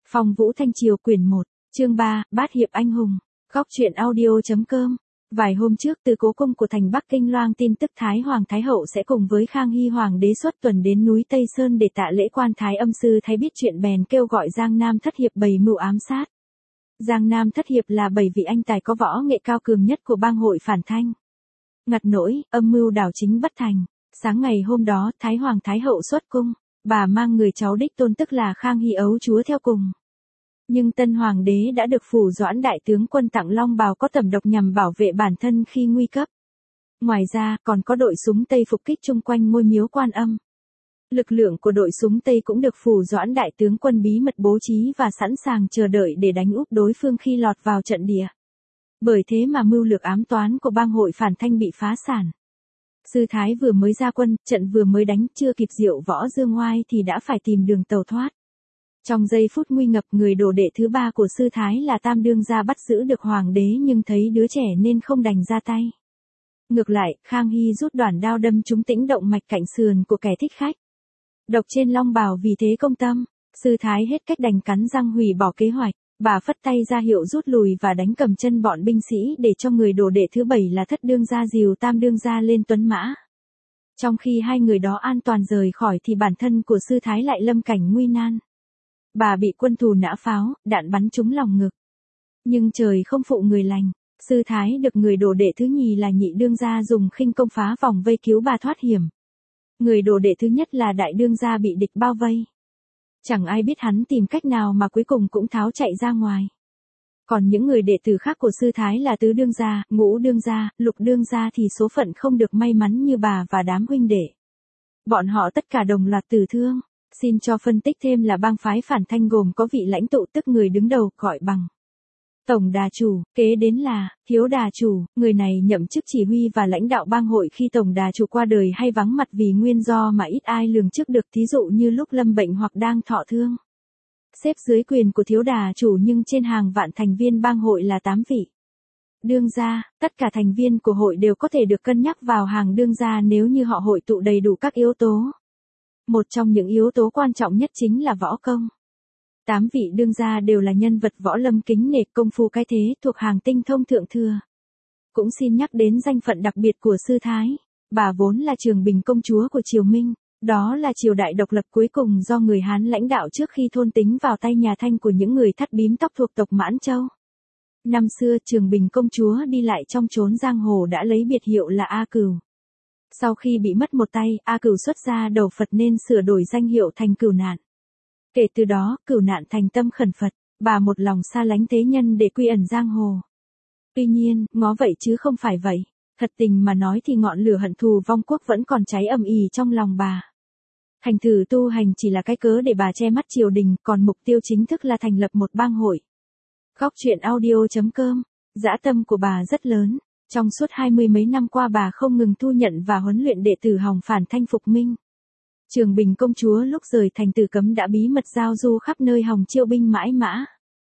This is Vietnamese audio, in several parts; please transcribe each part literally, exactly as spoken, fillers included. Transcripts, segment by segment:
Phong Vũ Thanh Triều quyển một, chương ba, Bát Hiệp Anh Hùng. Góc truyện audio.com. Vài hôm trước từ cố cung của thành Bắc Kinh loang tin tức Thái Hoàng Thái Hậu sẽ cùng với Khang Hy Hoàng đế xuất tuần đến núi Tây Sơn để tạ lễ quan Thái Âm Sư Thái biết chuyện bèn kêu gọi Giang Nam Thất Hiệp bày mưu ám sát. Giang Nam Thất Hiệp là bảy vị anh tài có võ nghệ cao cường nhất của bang hội phản thanh. Ngặt nỗi, âm mưu đảo chính bất thành. Sáng ngày hôm đó, Thái Hoàng Thái Hậu xuất cung, bà mang người cháu đích tôn tức là Khang Hy ấu chúa theo cùng. Nhưng tân hoàng đế đã được phủ Doãn đại tướng quân tặng long bào có tẩm độc nhằm bảo vệ bản thân khi nguy cấp. Ngoài ra, còn có đội súng Tây phục kích chung quanh ngôi miếu Quan Âm. Lực lượng của đội súng Tây cũng được phủ Doãn đại tướng quân bí mật bố trí và sẵn sàng chờ đợi để đánh úp đối phương khi lọt vào trận địa. Bởi thế mà mưu lược ám toán của bang hội phản thanh bị phá sản. Sư Thái vừa mới ra quân, trận vừa mới đánh, chưa kịp diệu võ dương ngoai thì đã phải tìm đường tàu thoát. Trong giây phút nguy ngập, người đồ đệ thứ ba của Sư Thái là Tam Đương gia bắt giữ được hoàng đế nhưng thấy đứa trẻ nên không đành ra tay. Ngược lại, Khang Hy rút đoản đao đâm trúng tĩnh động mạch cạnh sườn của kẻ thích khách. Độc trên long bào vì thế công tâm, Sư Thái hết cách đành cắn răng hủy bỏ kế hoạch. Bà phất tay ra hiệu rút lùi và đánh cầm chân bọn binh sĩ để cho người đồ đệ thứ bảy là Thất Đương gia dìu Tam Đương gia lên tuấn mã. Trong khi hai người đó an toàn rời khỏi thì bản thân của Sư Thái lại lâm cảnh nguy nan. Bà bị quân thù nã pháo, đạn bắn trúng lòng ngực. Nhưng trời không phụ người lành, Sư Thái được người đồ đệ thứ nhì là Nhị Đương gia dùng khinh công phá vòng vây cứu bà thoát hiểm. Người đồ đệ thứ nhất là Đại Đương gia bị địch bao vây. Chẳng ai biết hắn tìm cách nào mà cuối cùng cũng tháo chạy ra ngoài. Còn những người đệ tử khác của Sư Thái là Tứ Đương gia, Ngũ Đương gia, Lục Đương gia thì số phận không được may mắn như bà và đám huynh đệ. Bọn họ tất cả đồng loạt tử thương. Xin cho phân tích thêm là bang phái phản thanh gồm có vị lãnh tụ tức người đứng đầu gọi bằng Tổng Đà Chủ, kế đến là Thiếu Đà Chủ, người này nhậm chức chỉ huy và lãnh đạo bang hội khi Tổng Đà Chủ qua đời hay vắng mặt vì nguyên do mà ít ai lường trước được, thí dụ như lúc lâm bệnh hoặc đang thọ thương. Xếp dưới quyền của Thiếu Đà Chủ nhưng trên hàng vạn thành viên bang hội là tám vị đương gia, tất cả thành viên của hội đều có thể được cân nhắc vào hàng đương gia nếu như họ hội tụ đầy đủ các yếu tố. Một trong những yếu tố quan trọng nhất chính là võ công. Tám vị đương gia đều là nhân vật võ lâm kính nể, công phu cái thế, thuộc hàng tinh thông thượng thừa. Cũng xin nhắc đến danh phận đặc biệt của Sư Thái. Bà vốn là Trường Bình công chúa của Triều Minh, đó là triều đại độc lập cuối cùng do người Hán lãnh đạo trước khi thôn tính vào tay nhà Thanh của những người thắt bím tóc thuộc tộc Mãn Châu. Năm xưa Trường Bình công chúa đi lại trong chốn giang hồ đã lấy biệt hiệu là A Cửu. Sau khi bị mất một tay, A Cửu xuất ra đầu Phật nên sửa đổi danh hiệu thành Cửu Nạn. Kể từ đó, Cửu Nạn thành tâm khẩn Phật, bà một lòng xa lánh thế nhân để quy ẩn giang hồ. Tuy nhiên, ngó vậy chứ không phải vậy. Thật tình mà nói thì ngọn lửa hận thù vong quốc vẫn còn cháy ầm ĩ trong lòng bà. Thành thử tu hành chỉ là cái cớ để bà che mắt triều đình, còn mục tiêu chính thức là thành lập một bang hội. Góc truyện audio.com. Dã tâm của bà rất lớn. Trong suốt hai mươi mấy năm qua bà không ngừng thu nhận và huấn luyện đệ tử hòng phản thanh phục minh. Trường Bình công chúa lúc rời thành Tử Cấm đã bí mật giao du khắp nơi hòng chiêu binh mãi mã.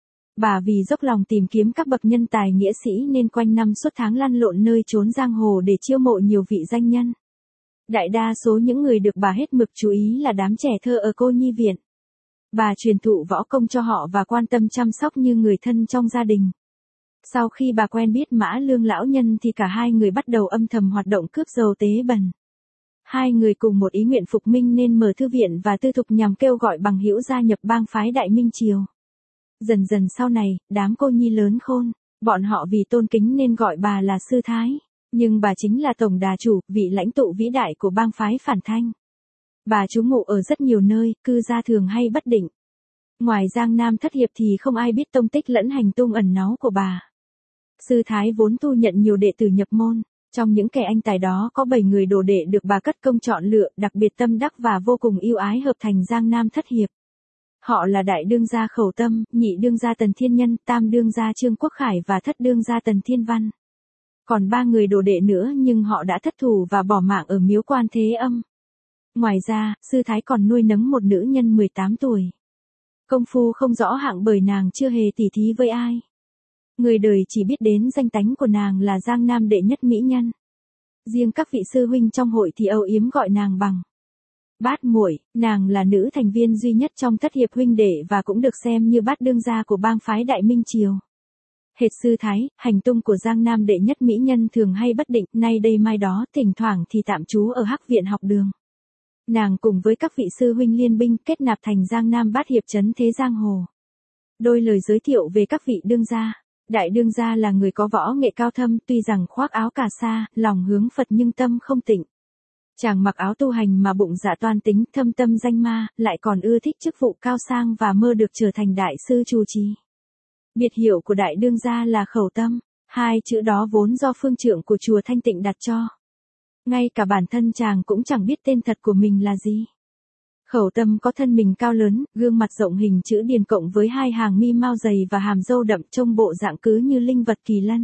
Bà vì dốc lòng tìm kiếm các bậc nhân tài nghĩa sĩ nên quanh năm suốt tháng lăn lộn nơi chốn giang hồ để chiêu mộ nhiều vị danh nhân. Đại đa số những người được bà hết mực chú ý là đám trẻ thơ ở cô nhi viện. Bà truyền thụ võ công cho họ và quan tâm chăm sóc như người thân trong gia đình. Sau khi bà quen biết Mã Lương lão nhân thì cả hai người bắt đầu âm thầm hoạt động cướp giàu tế bần. Hai người cùng một ý nguyện phục minh nên mở thư viện và tư thục nhằm kêu gọi bằng hữu gia nhập bang phái Đại Minh Triều. Dần dần sau này, đám cô nhi lớn khôn, bọn họ vì tôn kính nên gọi bà là Sư Thái, nhưng bà chính là Tổng Đà Chủ, vị lãnh tụ vĩ đại của bang phái phản thanh. Bà trú ngụ ở rất nhiều nơi, cư gia thường hay bất định. Ngoài Giang Nam Thất Hiệp thì không ai biết tông tích lẫn hành tung ẩn náu của bà. Sư Thái vốn tu nhận nhiều đệ tử nhập môn, trong những kẻ anh tài đó có bảy người đồ đệ được bà cất công chọn lựa, đặc biệt tâm đắc và vô cùng yêu ái hợp thành Giang Nam Thất Hiệp. Họ là Đại Đương gia Khẩu Tâm, Nhị Đương gia Tần Thiên Nhân, Tam Đương gia Trương Quốc Khải và Thất Đương gia Tần Thiên Văn. Còn ba người đồ đệ nữa nhưng họ đã thất thủ và bỏ mạng ở miếu Quan Thế Âm. Ngoài ra, Sư Thái còn nuôi nấng một nữ nhân mười tám tuổi. Công phu không rõ hạng bởi nàng chưa hề tỉ thí với ai. Người đời chỉ biết đến danh tánh của nàng là Giang Nam đệ nhất mỹ nhân. Riêng các vị sư huynh trong hội thì âu yếm gọi nàng bằng Bát muội, nàng là nữ thành viên duy nhất trong thất hiệp huynh đệ và cũng được xem như bát đương gia của bang phái Đại Minh Triều. Hệt sư thái, hành tung của Giang Nam đệ nhất mỹ nhân thường hay bất định, nay đây mai đó, thỉnh thoảng thì tạm trú ở Hắc viện học đường. Nàng cùng với các vị sư huynh liên binh kết nạp thành Giang Nam bát hiệp trấn thế giang hồ. Đôi lời giới thiệu về các vị đương gia. Đại đương gia là người có võ nghệ cao thâm, tuy rằng khoác áo cà sa, lòng hướng Phật nhưng tâm không tịnh. Chàng mặc áo tu hành mà bụng dạ toan tính, thâm tâm danh ma, lại còn ưa thích chức vụ cao sang và mơ được trở thành đại sư trụ trì. Biệt hiệu của đại đương gia là Khẩu Tâm, hai chữ đó vốn do phương trưởng của chùa Thanh Tịnh đặt cho. Ngay cả bản thân chàng cũng chẳng biết tên thật của mình là gì. Khẩu Tâm có thân mình cao lớn, gương mặt rộng hình chữ điền cộng với hai hàng mi mao dày và hàm râu đậm, trông bộ dạng cứ như linh vật kỳ lân.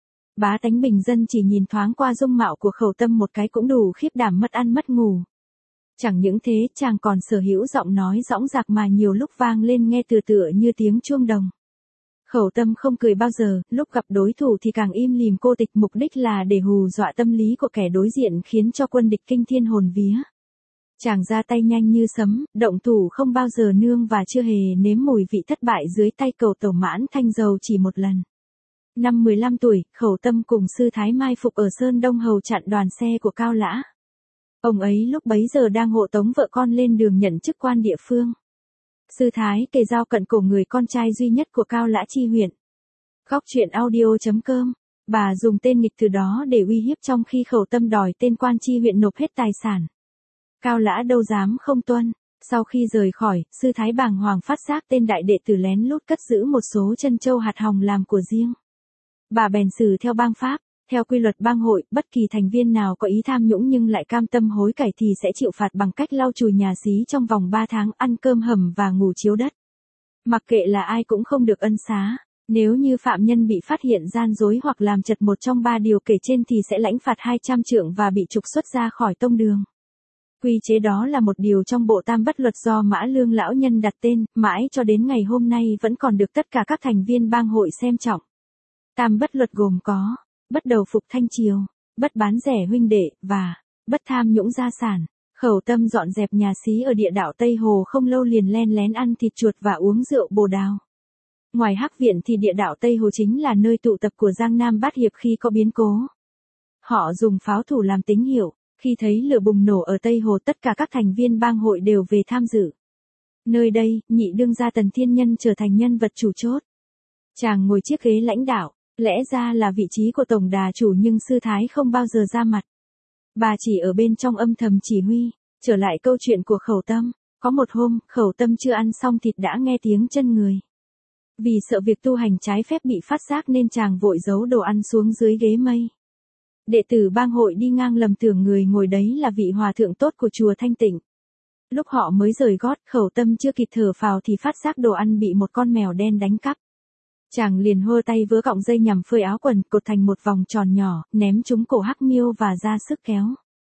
Bá tánh bình dân chỉ nhìn thoáng qua dung mạo của Khẩu Tâm một cái cũng đủ khiếp đảm mất ăn mất ngủ. Chẳng những thế, chàng còn sở hữu giọng nói dõng dạc mà nhiều lúc vang lên nghe tựa tựa như tiếng chuông đồng. Khẩu Tâm không cười bao giờ, lúc gặp đối thủ thì càng im lìm cô tịch, mục đích là để hù dọa tâm lý của kẻ đối diện khiến cho quân địch kinh thiên hồn vía. Chàng ra tay nhanh như sấm, động thủ không bao giờ nương và chưa hề nếm mùi vị thất bại dưới tay cầu tẩu Mãn Thanh Dầu chỉ một lần. Năm mười lăm tuổi, Khẩu Tâm cùng sư thái mai phục ở Sơn Đông Hầu chặn đoàn xe của Cao Lã. Ông ấy lúc bấy giờ đang hộ tống vợ con lên đường nhận chức quan địa phương. Sư thái kề dao cận cổ người con trai duy nhất của Cao Lã chi huyện. Góc truyện audio chấm com. Bà dùng tên nghịch từ đó để uy hiếp trong khi Khẩu Tâm đòi tên quan chi huyện nộp hết tài sản. Cao Lã đâu dám không tuân. Sau khi rời khỏi, sư thái bàng hoàng phát giác tên đại đệ tử lén lút cất giữ một số chân châu hạt hồng làm của riêng. Bà bèn xử theo bang pháp. Theo quy luật bang hội, bất kỳ thành viên nào có ý tham nhũng nhưng lại cam tâm hối cải thì sẽ chịu phạt bằng cách lau chùi nhà xí trong vòng ba tháng, ăn cơm hầm và ngủ chiếu đất. Mặc kệ là ai cũng không được ân xá. Nếu như phạm nhân bị phát hiện gian dối hoặc làm trật một trong ba điều kể trên thì sẽ lãnh phạt hai trăm trượng và bị trục xuất ra khỏi tông đường. Quy chế đó là một điều trong bộ tam bất luật do Mã Lương lão nhân đặt tên, mãi cho đến ngày hôm nay vẫn còn được tất cả các thành viên bang hội xem trọng. Tam bất luật gồm có bất đầu phục thanh triều, bất bán rẻ huynh đệ, và bất tham nhũng gia sản. Khẩu Tâm dọn dẹp nhà xí ở địa đạo Tây Hồ không lâu liền len lén ăn thịt chuột và uống rượu bồ đào. Ngoài Hắc viện thì địa đạo Tây Hồ chính là nơi tụ tập của Giang Nam bát hiệp khi có biến cố. Họ dùng pháo thủ làm tín hiệu, khi thấy lửa bùng nổ ở Tây Hồ tất cả các thành viên bang hội đều về tham dự. Nơi đây, nhị đương gia Tần Thiên Nhân trở thành nhân vật chủ chốt. Chàng ngồi chiếc ghế lãnh đạo. Lẽ ra là vị trí của tổng đà chủ nhưng sư thái không bao giờ ra mặt. Bà chỉ ở bên trong âm thầm chỉ huy. Trở lại câu chuyện của Khẩu Tâm. Có một hôm, Khẩu Tâm chưa ăn xong thịt đã nghe tiếng chân người. Vì sợ việc tu hành trái phép bị phát giác nên chàng vội giấu đồ ăn xuống dưới ghế mây. Đệ tử bang hội đi ngang lầm tưởng người ngồi đấy là vị hòa thượng tốt của chùa Thanh Tịnh. Lúc họ mới rời gót, Khẩu Tâm chưa kịp thở phào thì phát giác đồ ăn bị một con mèo đen đánh cắp. Chàng liền hơ tay vớ cọng dây nhằm phơi áo quần cột thành một vòng tròn nhỏ, ném trúng cổ Hắc Miêu và ra sức kéo.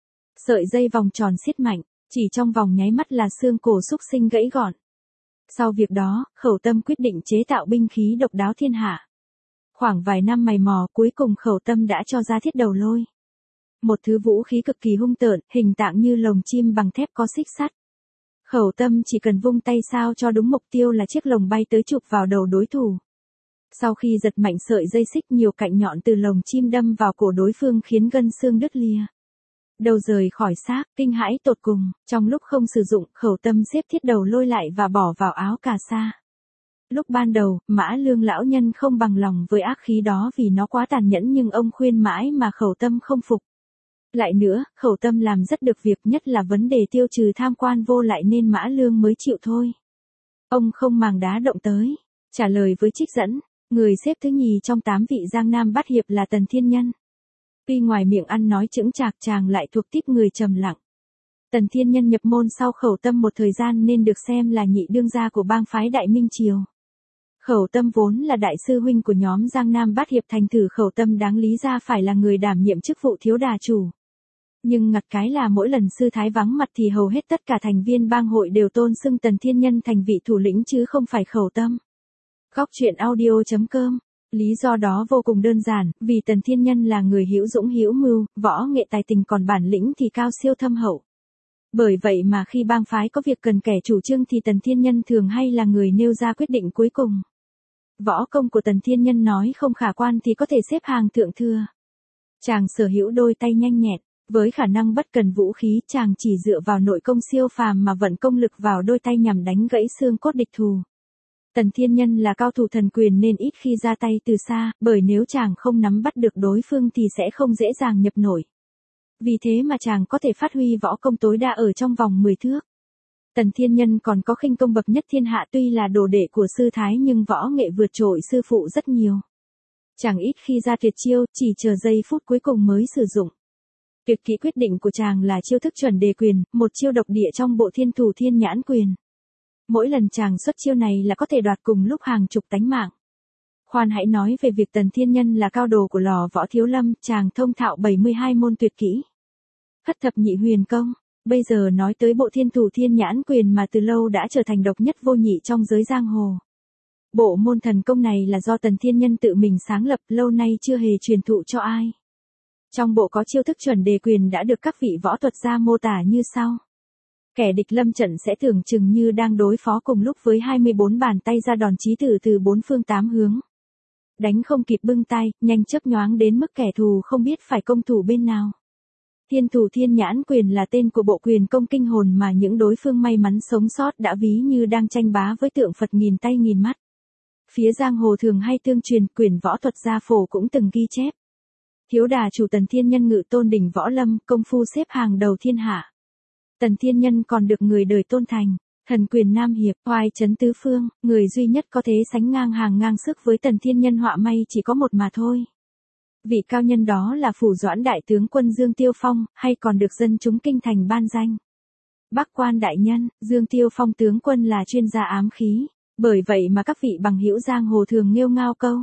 Sợi dây vòng tròn siết mạnh, chỉ trong vòng nháy mắt là xương cổ súc sinh gãy gọn. Sau việc đó, Khẩu Tâm quyết định chế tạo binh khí độc đáo thiên hạ. Khoảng vài năm mày mò, cuối cùng Khẩu Tâm đã cho ra thiết đầu lôi. Một thứ vũ khí cực kỳ hung tợn, hình dạng như lồng chim bằng thép có xích sắt. Khẩu Tâm chỉ cần vung tay sao cho đúng mục tiêu là chiếc lồng bay tới chụp vào đầu đối thủ. Sau khi giật mạnh sợi dây xích, nhiều cạnh nhọn từ lồng chim đâm vào cổ đối phương khiến gân xương đứt lìa. Đầu rời khỏi xác, kinh hãi tột cùng, trong lúc không sử dụng, Khẩu Tâm xếp thiết đầu lôi lại và bỏ vào áo cà sa. Lúc ban đầu, Mã Lương lão nhân không bằng lòng với ác khí đó vì nó quá tàn nhẫn nhưng ông khuyên mãi mà Khẩu Tâm không phục. Lại nữa, Khẩu Tâm làm rất được việc, nhất là vấn đề tiêu trừ tham quan vô lại nên Mã Lương mới chịu thôi. Ông không màng đá động tới. Trả lời với trích dẫn, người xếp thứ nhì trong tám vị Giang Nam bát hiệp là Tần Thiên Nhân. Tuy ngoài miệng ăn nói chững chạc, chàng lại thuộc típ người trầm lặng. Tần Thiên Nhân nhập môn sau Khẩu Tâm một thời gian nên được xem là nhị đương gia của bang phái Đại Minh Triều. Khẩu Tâm vốn là đại sư huynh của nhóm Giang Nam bát hiệp, thành thử Khẩu Tâm đáng lý ra phải là người đảm nhiệm chức vụ thiếu đà chủ. Nhưng ngặt cái là mỗi lần sư thái vắng mặt thì hầu hết tất cả thành viên bang hội đều tôn xưng Tần Thiên Nhân thành vị thủ lĩnh chứ không phải Khẩu Tâm. Góc truyện audio chấm com. Lý do đó vô cùng đơn giản, vì Tần Thiên Nhân là người hữu dũng hữu mưu, võ nghệ tài tình, còn bản lĩnh thì cao siêu thâm hậu. Bởi vậy mà khi bang phái có việc cần kẻ chủ trương thì Tần Thiên Nhân thường hay là người nêu ra quyết định cuối cùng. Võ công của Tần Thiên Nhân nói không khả quan thì có thể xếp hàng thượng thừa. Chàng sở hữu đôi tay nhanh nhẹn, với khả năng bất cần vũ khí, chàng chỉ dựa vào nội công siêu phàm mà vận công lực vào đôi tay nhằm đánh gãy xương cốt địch thù. Tần Thiên Nhân là cao thủ thần quyền nên ít khi ra tay từ xa, bởi nếu chàng không nắm bắt được đối phương thì sẽ không dễ dàng nhập nổi. Vì thế mà chàng có thể phát huy võ công tối đa ở trong vòng mười thước. Tần Thiên Nhân còn có khinh công bậc nhất thiên hạ, tuy là đồ đệ của sư Thái nhưng võ nghệ vượt trội sư phụ rất nhiều. Chàng ít khi ra tuyệt chiêu, chỉ chờ giây phút cuối cùng mới sử dụng. Tuyệt kỹ quyết định của chàng là chiêu thức chuẩn đề quyền, một chiêu độc địa trong bộ thiên thủ thiên nhãn quyền. Mỗi lần chàng xuất chiêu này là có thể đoạt cùng lúc hàng chục tánh mạng. Khoan hãy nói về việc Tần Thiên Nhân là cao đồ của lò võ Thiếu Lâm, chàng thông thạo bảy mươi hai môn tuyệt kỹ. Thất thập nhị huyền công, bây giờ nói tới bộ thiên thủ thiên nhãn quyền mà từ lâu đã trở thành độc nhất vô nhị trong giới giang hồ. Bộ môn thần công này là do Tần Thiên Nhân tự mình sáng lập, lâu nay chưa hề truyền thụ cho ai. Trong bộ có chiêu thức chuẩn đề quyền đã được các vị võ thuật gia mô tả như sau. Kẻ địch lâm trận sẽ tưởng chừng như đang đối phó cùng lúc với hai mươi bốn bàn tay ra đòn chí tử từ bốn phương tám hướng. Đánh không kịp bưng tay, nhanh chớp nhoáng đến mức kẻ thù không biết phải công thủ bên nào. Thiên thủ thiên nhãn quyền là tên của bộ quyền công kinh hồn mà những đối phương may mắn sống sót đã ví như đang tranh bá với tượng Phật nghìn tay nghìn mắt. Phía giang hồ thường hay tương truyền, quyền võ thuật gia phổ cũng từng ghi chép. Thiếu đà chủ Tần Thiên Nhân ngự tôn đỉnh võ lâm, công phu xếp hàng đầu thiên hạ. Tần Thiên Nhân còn được người đời tôn thành, thần quyền Nam Hiệp, oai chấn tứ phương, người duy nhất có thể sánh ngang hàng ngang sức với Tần Thiên Nhân họa may chỉ có một mà thôi. Vị cao nhân đó là Phủ Doãn đại tướng quân Dương Tiêu Phong, hay còn được dân chúng kinh thành ban danh Bắc Quan đại nhân. Dương Tiêu Phong tướng quân là chuyên gia ám khí, bởi vậy mà các vị bằng hữu giang hồ thường nghêu ngao câu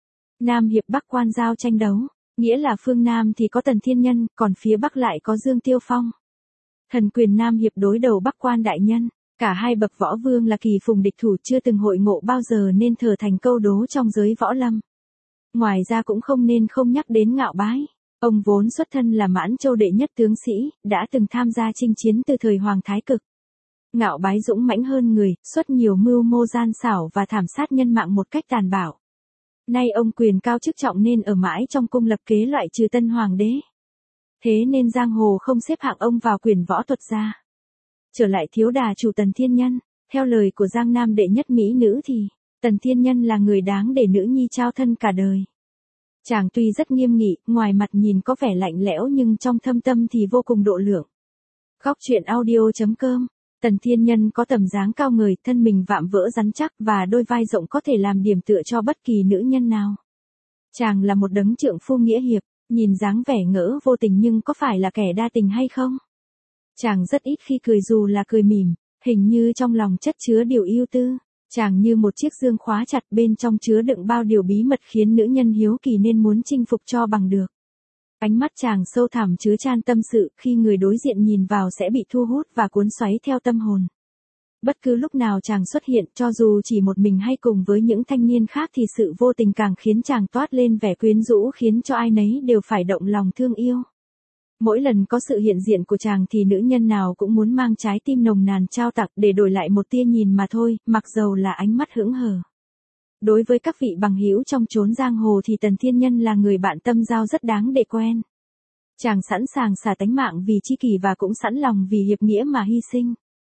Nam Hiệp Bắc Quan giao tranh đấu, nghĩa là phương Nam thì có Tần Thiên Nhân, còn phía Bắc lại có Dương Tiêu Phong. Thần quyền Nam Hiệp đối đầu Bắc Quan đại nhân, cả hai bậc võ vương là kỳ phùng địch thủ, chưa từng hội ngộ bao giờ nên thờ thành câu đố trong giới võ lâm. Ngoài ra cũng không nên không nhắc đến Ngạo Bái. Ông vốn xuất thân là Mãn Châu đệ nhất tướng sĩ, đã từng tham gia chinh chiến từ thời Hoàng Thái Cực. Ngạo Bái dũng mãnh hơn người, xuất nhiều mưu mô gian xảo và thảm sát nhân mạng một cách tàn bạo. Nay ông quyền cao chức trọng nên ở mãi trong cung lập kế loại trừ tân hoàng đế. Thế nên giang hồ không xếp hạng ông vào quyền võ thuật gia. Trở lại thiếu đà chủ Tần Thiên Nhân, theo lời của Giang Nam đệ nhất mỹ nữ thì Tần Thiên Nhân là người đáng để nữ nhi trao thân cả đời. Chàng tuy rất nghiêm nghị, ngoài mặt nhìn có vẻ lạnh lẽo nhưng trong thâm tâm thì vô cùng độ lượng. Góc truyện audio chấm com. Tần Thiên Nhân có tầm dáng cao người, thân mình vạm vỡ rắn chắc và đôi vai rộng có thể làm điểm tựa cho bất kỳ nữ nhân nào. Chàng là một đấng trượng phu nghĩa hiệp, nhìn dáng vẻ ngỡ vô tình nhưng có phải là kẻ đa tình hay không? Chàng rất ít khi cười dù là cười mỉm, hình như trong lòng chất chứa điều yêu tư. Chàng như một chiếc dương khóa chặt, bên trong chứa đựng bao điều bí mật khiến nữ nhân hiếu kỳ nên muốn chinh phục cho bằng được. Ánh mắt chàng sâu thẳm chứa chan tâm sự, khi người đối diện nhìn vào sẽ bị thu hút và cuốn xoáy theo tâm hồn. Bất cứ lúc nào chàng xuất hiện, cho dù chỉ một mình hay cùng với những thanh niên khác thì sự vô tình càng khiến chàng toát lên vẻ quyến rũ khiến cho ai nấy đều phải động lòng thương yêu. Mỗi lần có sự hiện diện của chàng thì nữ nhân nào cũng muốn mang trái tim nồng nàn trao tặng để đổi lại một tia nhìn mà thôi, mặc dầu là ánh mắt hững hờ. Đối với các vị bằng hữu trong chốn giang hồ thì Tần Thiên Nhân là người bạn tâm giao rất đáng để quen. Chàng sẵn sàng xả tánh mạng vì tri kỷ và cũng sẵn lòng vì hiệp nghĩa mà hy sinh.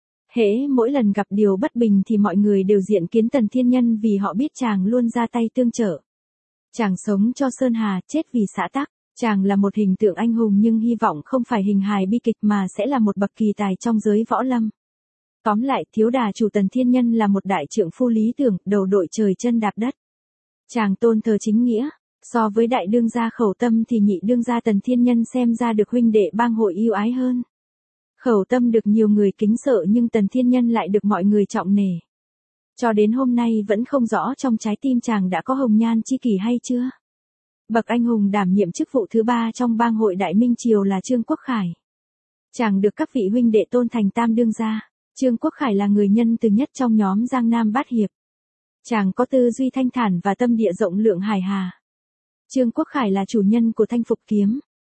Hễ mỗi lần gặp điều bất bình thì mọi người đều diện kiến Tần Thiên Nhân vì họ biết chàng luôn ra tay tương trợ. Chàng sống cho Sơn Hà, chết vì xã tắc. Chàng là một hình tượng anh hùng nhưng hy vọng không phải hình hài bi kịch mà sẽ là một bậc kỳ tài trong giới võ lâm. Tóm lại, thiếu đà chủ Tần Thiên Nhân là một đại trượng phu lý tưởng, đầu đội trời chân đạp đất. Chàng tôn thờ chính nghĩa, so với đại đương gia Khẩu Tâm thì nhị đương gia Tần Thiên Nhân xem ra được huynh đệ bang hội yêu ái hơn. Khẩu Tâm được nhiều người kính sợ nhưng Tần Thiên Nhân lại được mọi người trọng nể. Cho đến hôm nay vẫn không rõ trong trái tim chàng đã có hồng nhan chi kỷ hay chưa. Bậc anh hùng đảm nhiệm chức vụ thứ ba trong bang hội Đại Minh Triều là Trương Quốc Khải. Chàng được các vị huynh đệ tôn thành tam đương gia. Trương Quốc Khải là người nhân từ nhất trong nhóm Giang Nam bát hiệp. Chàng có tư duy thanh thản và tâm địa rộng lượng hài hà. Trương Quốc Khải là chủ nhân của Thanh Phục kiếm,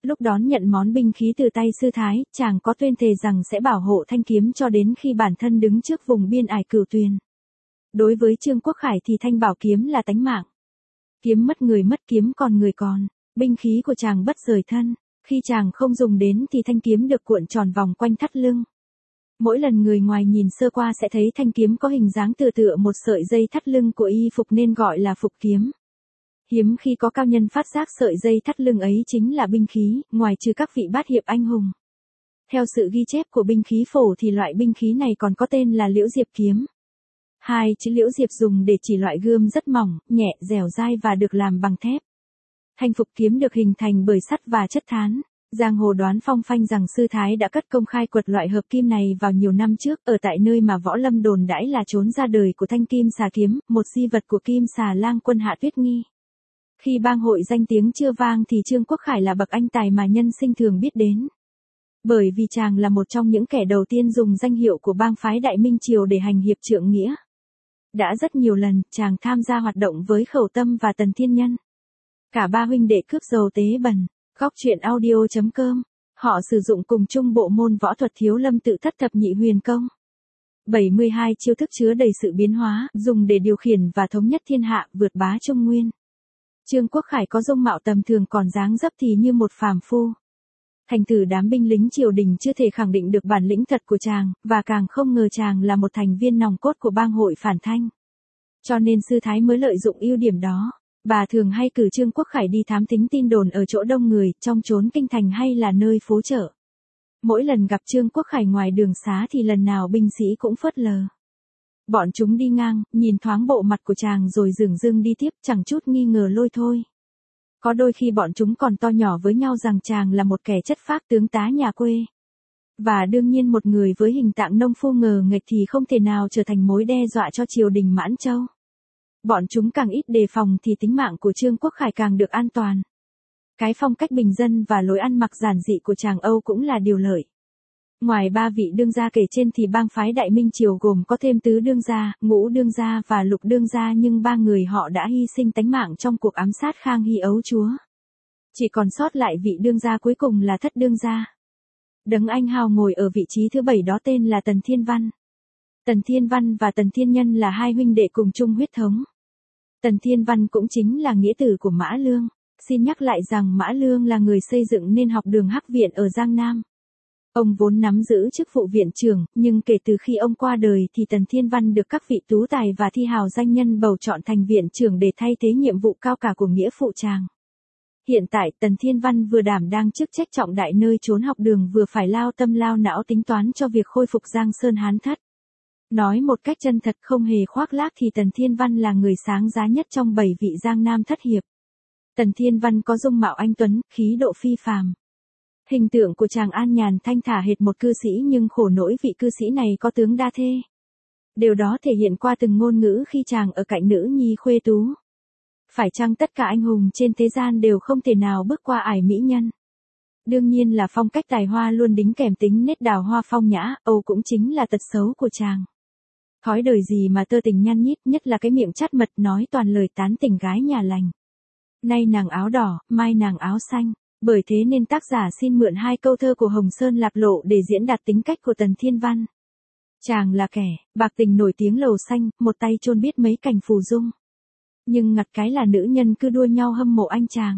Lúc đón nhận món binh khí từ tay sư thái, chàng có tuyên thề rằng sẽ bảo hộ thanh kiếm cho đến khi bản thân đứng trước vùng biên ải Cửu Tuyền. Đối với Trương Quốc Khải thì thanh bảo kiếm là tánh mạng. Kiếm mất người mất kiếm còn người còn, binh khí của chàng bất rời thân, khi chàng không dùng đến thì thanh kiếm được cuộn tròn vòng quanh thắt lưng. Mỗi lần người ngoài nhìn sơ qua sẽ thấy thanh kiếm có hình dáng tựa tựa một sợi dây thắt lưng của y phục nên gọi là phục kiếm. Hiếm khi có cao nhân phát giác sợi dây thắt lưng ấy chính là binh khí, ngoài trừ các vị bát hiệp anh hùng. Theo sự ghi chép của binh khí phổ thì loại binh khí này còn có tên là liễu diệp kiếm. Hai chữ liễu diệp dùng để chỉ loại gươm rất mỏng, nhẹ, dẻo dai và được làm bằng thép. Thanh phục kiếm được hình thành bởi sắt và chất than. Giang hồ đoán phong phanh rằng sư thái đã cất công khai quật loại hợp kim này vào nhiều năm trước, ở tại nơi mà võ lâm đồn đãi là trốn ra đời của thanh kim xà kiếm, một di vật của kim xà lang quân Hạ Tuyết Nghi. Khi bang hội danh tiếng chưa vang thì Trương Quốc Khải là bậc anh tài mà nhân sinh thường biết đến. Bởi vì chàng là một trong những kẻ đầu tiên dùng danh hiệu của bang phái Đại Minh Triều để hành hiệp trượng nghĩa. Đã rất nhiều lần, chàng tham gia hoạt động với Khẩu Tâm và Tần Thiên Nhân. Cả ba huynh đệ cướp dầu tế bần, góc truyện audio chấm com. Họ sử dụng cùng chung bộ môn võ thuật Thiếu Lâm Tự Thất Thập Nhị Huyền Công. bảy mươi hai chiêu thức chứa đầy sự biến hóa, dùng để điều khiển và thống nhất thiên hạ, vượt bá Trung Nguyên. Trương Quốc Khải có dung mạo tầm thường còn dáng dấp thì như một phàm phu. Thành thử đám binh lính triều đình chưa thể khẳng định được bản lĩnh thật của chàng, và càng không ngờ chàng là một thành viên nòng cốt của bang hội phản thanh. Cho nên sư thái mới lợi dụng ưu điểm đó. Bà thường hay cử Trương Quốc Khải đi thám thính tin đồn ở chỗ đông người, trong chốn kinh thành hay là nơi phố chợ. Mỗi lần gặp Trương Quốc Khải ngoài đường xá thì lần nào binh sĩ cũng phớt lờ. Bọn chúng đi ngang, nhìn thoáng bộ mặt của chàng rồi dửng dưng đi tiếp, chẳng chút nghi ngờ lôi thôi. Có đôi khi bọn chúng còn to nhỏ với nhau rằng chàng là một kẻ chất phác tướng tá nhà quê. Và đương nhiên một người với hình dạng nông phu ngờ nghệch thì không thể nào trở thành mối đe dọa cho triều đình Mãn Châu. Bọn chúng càng ít đề phòng thì tính mạng của Trương Quốc Khải càng được an toàn. Cái phong cách bình dân và lối ăn mặc giản dị của chàng Âu cũng là điều lợi. Ngoài ba vị đương gia kể trên thì bang phái Đại Minh Triều gồm có thêm tứ đương gia, ngũ đương gia và lục đương gia, nhưng ba người họ đã hy sinh tánh mạng trong cuộc ám sát Khang Hy ấu chúa. Chỉ còn sót lại vị đương gia cuối cùng là thất đương gia. Đấng anh hào ngồi ở vị trí thứ bảy đó tên là Tần Thiên Văn. Tần Thiên Văn và Tần Thiên Nhân là hai huynh đệ cùng chung huyết thống. Tần Thiên Văn cũng chính là nghĩa tử của Mã Lương. Xin nhắc lại rằng Mã Lương là người xây dựng nên học đường Hắc Viện ở Giang Nam. Ông vốn nắm giữ chức vụ viện trưởng, nhưng kể từ khi ông qua đời thì Tần Thiên Văn được các vị tú tài và thi hào danh nhân bầu chọn thành viện trưởng để thay thế nhiệm vụ cao cả của nghĩa phụ chàng. Hiện tại Tần Thiên Văn vừa đảm đang chức trách trọng đại nơi chốn học đường, vừa phải lao tâm lao não tính toán cho việc khôi phục Giang Sơn Hán Thất. Nói một cách chân thật không hề khoác lác thì Tần Thiên Văn là người sáng giá nhất trong bảy vị Giang Nam thất hiệp. Tần Thiên Văn có dung mạo anh tuấn, khí độ phi phàm. Hình tượng của chàng an nhàn thanh thả hệt một cư sĩ, nhưng khổ nỗi vị cư sĩ này có tướng đa thê. Điều đó thể hiện qua từng ngôn ngữ khi chàng ở cạnh nữ nhi khuê tú. Phải chăng tất cả anh hùng trên thế gian đều không thể nào bước qua ải mỹ nhân? Đương nhiên là phong cách tài hoa luôn đính kèm tính nét đào hoa phong nhã, Âu cũng chính là tật xấu của chàng. Thói đời gì mà tơ tình nhăn nhít, nhất là cái miệng chát mật nói toàn lời tán tỉnh gái nhà lành. Nay nàng áo đỏ, mai nàng áo xanh. Bởi thế nên tác giả xin mượn hai câu thơ của Hồng Sơn Lạp Lộ để diễn đạt tính cách của Tần Thiên Văn. Chàng là kẻ, bạc tình nổi tiếng lầu xanh, một tay chôn biết mấy cảnh phù dung. Nhưng ngặt cái là nữ nhân cứ đua nhau hâm mộ anh chàng.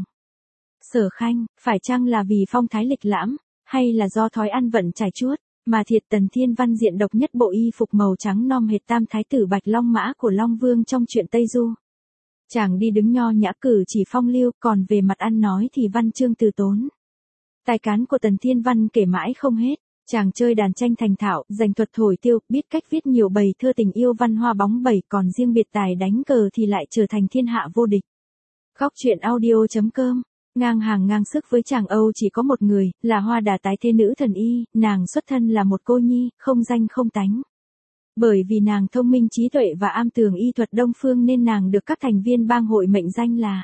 Sở Khanh, phải chăng là vì phong thái lịch lãm, hay là do thói ăn vận trải chuốt, mà thiệt Tần Thiên Văn diện độc nhất bộ y phục màu trắng nom hệt tam thái tử Bạch Long Mã của Long Vương trong truyện Tây Du. Chàng đi đứng nho nhã cử chỉ phong lưu, còn về mặt ăn nói thì văn chương từ tốn. Tài cán của Tần Thiên Văn kể mãi không hết, chàng chơi đàn tranh thành thạo, giành thuật thổi tiêu, biết cách viết nhiều bầy thơ tình yêu văn hoa bóng bẩy, còn riêng biệt tài đánh cờ thì lại trở thành thiên hạ vô địch. Góc truyện audio chấm com. Ngang hàng ngang sức với chàng Âu chỉ có một người, là Hoa Đà tái thế nữ thần y, nàng xuất thân là một cô nhi, không danh không tánh. Bởi vì nàng thông minh trí tuệ và am tường y thuật Đông Phương nên nàng được các thành viên bang hội mệnh danh là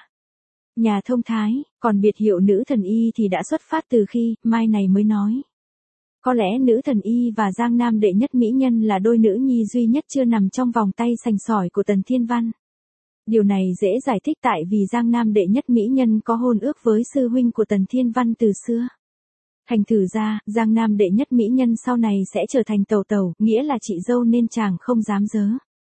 nhà thông thái, còn biệt hiệu nữ thần y thì đã xuất phát từ khi, mai này mới nói. Có lẽ nữ thần y và Giang Nam đệ nhất mỹ nhân là đôi nữ nhi duy nhất chưa nằm trong vòng tay sành sỏi của Tần Thiên Văn. Điều này dễ giải thích tại vì Giang Nam đệ nhất mỹ nhân có hôn ước với sư huynh của Tần Thiên Văn từ xưa. Thành thử ra, Giang Nam đệ nhất mỹ nhân sau này sẽ trở thành tàu tàu, nghĩa là chị dâu nên chàng không dám dớ.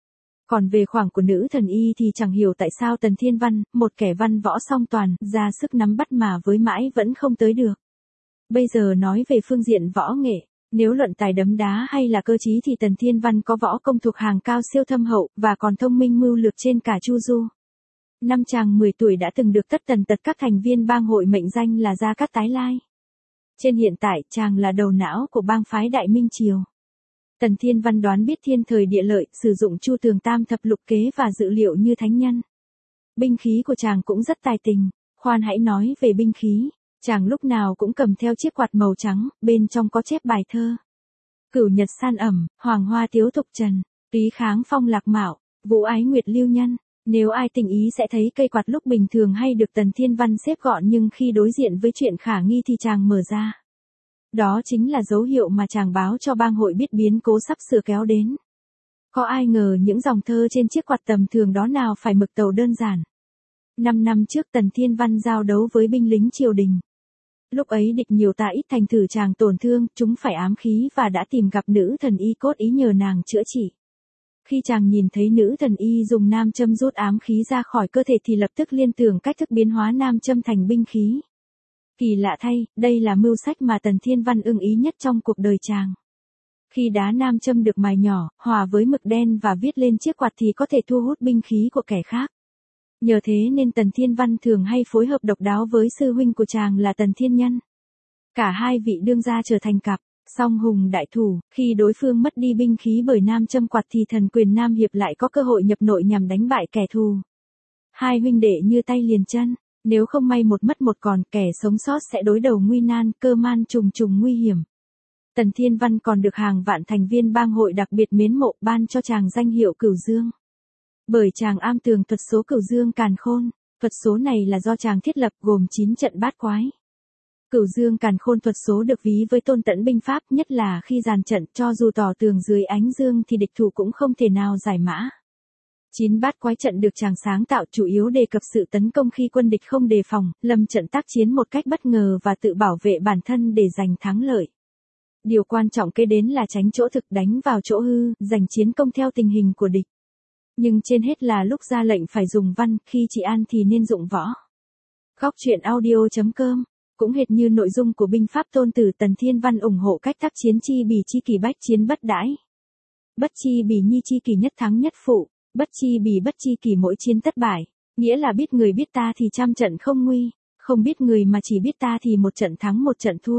Còn về khoảng của nữ thần y thì chẳng hiểu tại sao Tần Thiên Văn, một kẻ văn võ song toàn, ra sức nắm bắt mà với mãi vẫn không tới được. Bây giờ nói về phương diện võ nghệ, nếu luận tài đấm đá hay là cơ trí thì Tần Thiên Văn có võ công thuộc hàng cao siêu thâm hậu, và còn thông minh mưu lược trên cả Chu Du. Năm chàng mười tuổi đã từng được tất tần tật các thành viên bang hội mệnh danh là Gia Cát Tái Lai. Trên hiện tại, chàng là đầu não của bang phái Đại Minh Triều. Tần Thiên Văn đoán biết thiên thời địa lợi, sử dụng chu tường tam thập lục kế và dự liệu như thánh nhân. Binh khí của chàng cũng rất tài tình, khoan hãy nói về binh khí. Chàng lúc nào cũng cầm theo chiếc quạt màu trắng, bên trong có chép bài thơ. Cửu nhật san ẩm, hoàng hoa tiếu thục trần, túy kháng phong lạc mạo, vũ ái nguyệt lưu nhân. Nếu ai tình ý sẽ thấy cây quạt lúc bình thường hay được Tần Thiên Văn xếp gọn, nhưng khi đối diện với chuyện khả nghi thì chàng mở ra. Đó chính là dấu hiệu mà chàng báo cho bang hội biết biến cố sắp sửa kéo đến. Có ai ngờ những dòng thơ trên chiếc quạt tầm thường đó nào phải mực tàu đơn giản. Năm năm trước Tần Thiên Văn giao đấu với binh lính triều đình. Lúc ấy địch nhiều ta ít, thành thử chàng tổn thương, chúng phải ám khí và đã tìm gặp nữ thần y cốt ý nhờ nàng chữa trị. Khi chàng nhìn thấy nữ thần y dùng nam châm rút ám khí ra khỏi cơ thể thì lập tức liên tưởng cách thức biến hóa nam châm thành binh khí. Kỳ lạ thay, đây là mưu sách mà Tần Thiên Văn ưng ý nhất trong cuộc đời chàng. Khi đá nam châm được mài nhỏ, hòa với mực đen và viết lên chiếc quạt thì có thể thu hút binh khí của kẻ khác. Nhờ thế nên Tần Thiên Văn thường hay phối hợp độc đáo với sư huynh của chàng là Tần Thiên Nhân. Cả hai vị đương gia trở thành cặp, song hùng đại thủ, khi đối phương mất đi binh khí bởi nam châm quạt thì thần quyền Nam Hiệp lại có cơ hội nhập nội nhằm đánh bại kẻ thù. Hai huynh đệ như tay liền chân, nếu không may một mất một còn, kẻ sống sót sẽ đối đầu nguy nan, cơ man trùng trùng nguy hiểm. Tần Thiên Văn còn được hàng vạn thành viên bang hội đặc biệt mến mộ, ban cho chàng danh hiệu Cửu Dương. Bởi chàng am tường thuật số Cửu Dương càn khôn, thuật số này là do chàng thiết lập gồm chín trận bát quái. Cửu Dương càn khôn thuật số được ví với tôn tẫn binh pháp, nhất là khi dàn trận, cho dù tỏ tường dưới ánh dương thì địch thủ cũng không thể nào giải mã. Chín bát quái trận được chàng sáng tạo chủ yếu đề cập sự tấn công khi quân địch không đề phòng, lâm trận tác chiến một cách bất ngờ và tự bảo vệ bản thân để giành thắng lợi. Điều quan trọng kế đến là tránh chỗ thực, đánh vào chỗ hư, giành chiến công theo tình hình của địch. Nhưng trên hết là lúc ra lệnh phải dùng văn, khi trị an thì nên dụng võ. Góc truyện audio chấm com cũng hệt như nội dung của binh pháp Tôn Tử, Tần Thiên Văn ủng hộ cách tác chiến chi bỉ chi kỳ bách chiến bất đãi. Bất chi bỉ nhi chi kỳ nhất thắng nhất phụ, bất chi bỉ bất chi kỳ mỗi chiến tất bại, nghĩa là biết người biết ta thì trăm trận không nguy, không biết người mà chỉ biết ta thì một trận thắng một trận thua.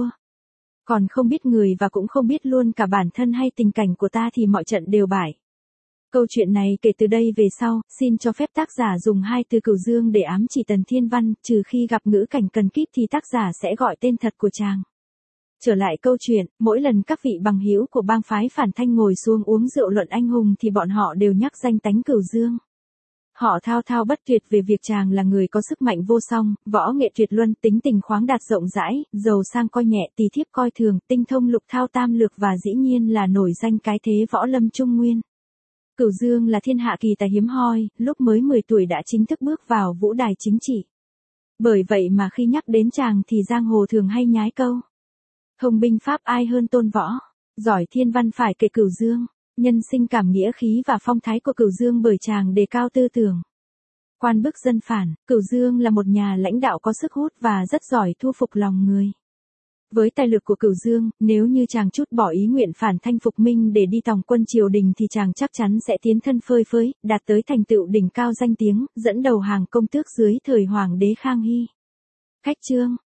Còn không biết người và cũng không biết luôn cả bản thân hay tình cảnh của ta thì mọi trận đều bại. Câu chuyện này kể từ đây về sau, xin cho phép tác giả dùng hai từ Cửu Dương để ám chỉ Tần Thiên Văn, trừ khi gặp ngữ cảnh cần kíp thì tác giả sẽ gọi tên thật của chàng. Trở lại câu chuyện, mỗi lần các vị bằng hữu của bang phái Phản Thanh ngồi xuống uống rượu luận anh hùng thì bọn họ đều nhắc danh tánh Cửu Dương. Họ thao thao bất tuyệt về việc chàng là người có sức mạnh vô song, võ nghệ tuyệt luân, tính tình khoáng đạt rộng rãi, giàu sang coi nhẹ, tỳ thiếp coi thường, tinh thông lục thao tam lược và dĩ nhiên là nổi danh cái thế võ lâm trung nguyên. Cửu Dương là thiên hạ kỳ tài hiếm hoi, lúc mới mười tuổi đã chính thức bước vào vũ đài chính trị. Bởi vậy mà khi nhắc đến chàng thì giang hồ thường hay nhái câu: thông binh pháp ai hơn tôn võ, giỏi thiên văn phải kể Cửu Dương. Nhân sinh cảm nghĩa khí và phong thái của Cửu Dương bởi chàng đề cao tư tưởng quan bức dân phản. Cửu Dương là một nhà lãnh đạo có sức hút và rất giỏi thu phục lòng người. Với tài lực của Cửu Dương, nếu như chàng chút bỏ ý nguyện phản Thanh phục Minh để đi tòng quân triều đình thì chàng chắc chắn sẽ tiến thân phơi phới, đạt tới thành tựu đỉnh cao danh tiếng, dẫn đầu hàng công tước dưới thời Hoàng đế Khang Hy. Cách chương